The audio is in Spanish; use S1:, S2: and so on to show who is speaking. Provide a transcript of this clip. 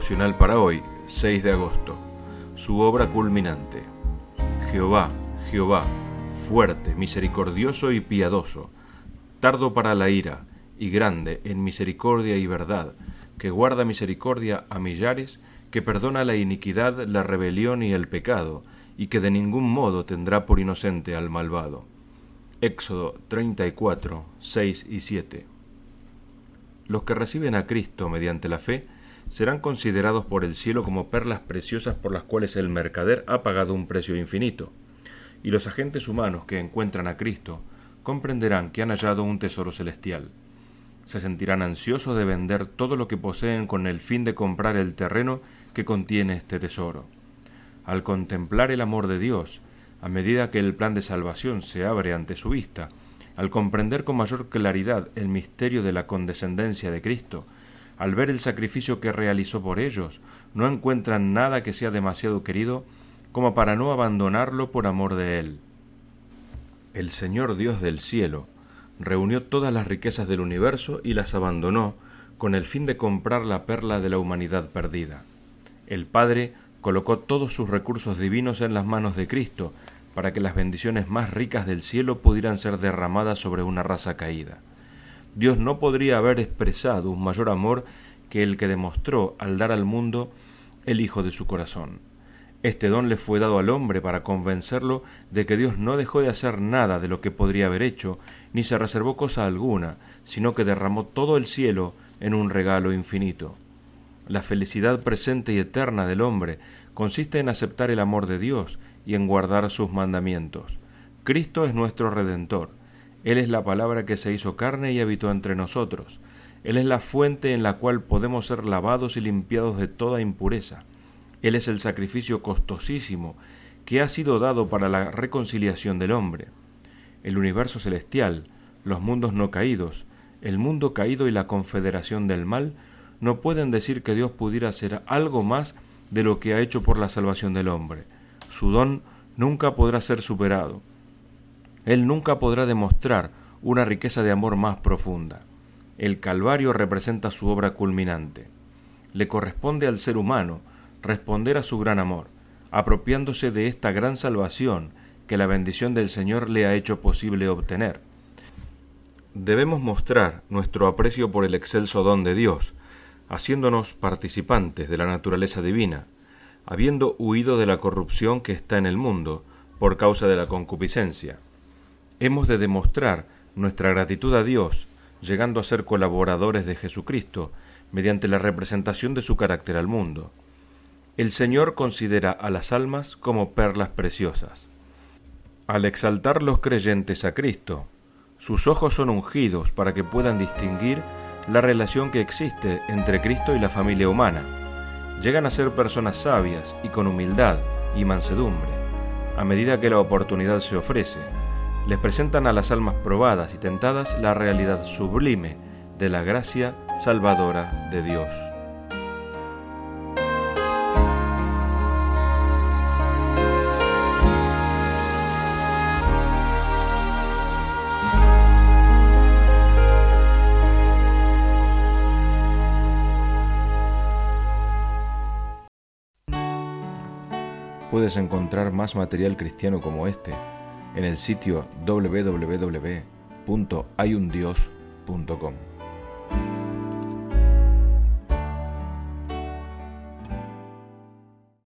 S1: devocional para hoy, 6 de agosto. Su obra culminante. Jehová, Jehová, fuerte, misericordioso y piadoso, tardo para la ira y grande en misericordia y verdad, que guarda misericordia a millares, que perdona la iniquidad, la rebelión y el pecado, y que de ningún modo tendrá por inocente al malvado. Éxodo 34, 6 y 7. Los que reciben a Cristo mediante la fe serán considerados por el cielo como perlas preciosas por las cuales el mercader ha pagado un precio infinito, y los agentes humanos que encuentran a Cristo comprenderán que han hallado un tesoro celestial. Se sentirán ansiosos de vender todo lo que poseen con el fin de comprar el terreno que contiene este tesoro. Al contemplar el amor de Dios, a medida que el plan de salvación se abre ante su vista, al comprender con mayor claridad el misterio de la condescendencia de Cristo, al ver el sacrificio que realizó por ellos, no encuentran nada que sea demasiado querido como para no abandonarlo por amor de Él. El Señor Dios del cielo reunió todas las riquezas del universo y las abandonó con el fin de comprar la perla de la humanidad perdida. El Padre colocó todos sus recursos divinos en las manos de Cristo para que las bendiciones más ricas del cielo pudieran ser derramadas sobre una raza caída. Dios no podría haber expresado un mayor amor que el que demostró al dar al mundo el Hijo de su corazón. Este don le fue dado al hombre para convencerlo de que Dios no dejó de hacer nada de lo que podría haber hecho, ni se reservó cosa alguna, sino que derramó todo el cielo en un regalo infinito. La felicidad presente y eterna del hombre consiste en aceptar el amor de Dios y en guardar sus mandamientos. Cristo es nuestro Redentor. Él es la palabra que se hizo carne y habitó entre nosotros. Él es la fuente en la cual podemos ser lavados y limpiados de toda impureza. Él es el sacrificio costosísimo que ha sido dado para la reconciliación del hombre. El universo celestial, los mundos no caídos, el mundo caído y la confederación del mal no pueden decir que Dios pudiera hacer algo más de lo que ha hecho por la salvación del hombre. Su don nunca podrá ser superado. Él nunca podrá demostrar una riqueza de amor más profunda. El Calvario representa su obra culminante. Le corresponde al ser humano responder a su gran amor, apropiándose de esta gran salvación que la bendición del Señor le ha hecho posible obtener. Debemos mostrar nuestro aprecio por el excelso don de Dios, haciéndonos participantes de la naturaleza divina, habiendo huido de la corrupción que está en el mundo por causa de la concupiscencia. Hemos de demostrar nuestra gratitud a Dios, llegando a ser colaboradores de Jesucristo mediante la representación de su carácter al mundo. El Señor considera a las almas como perlas preciosas. Al exaltar los creyentes a Cristo, sus ojos son ungidos para que puedan distinguir la relación que existe entre Cristo y la familia humana. Llegan a ser personas sabias y con humildad y mansedumbre. A medida que la oportunidad se ofrece, les presentan a las almas probadas y tentadas la realidad sublime de la gracia salvadora de Dios. Puedes encontrar más material cristiano como este en el sitio www.hayundios.com.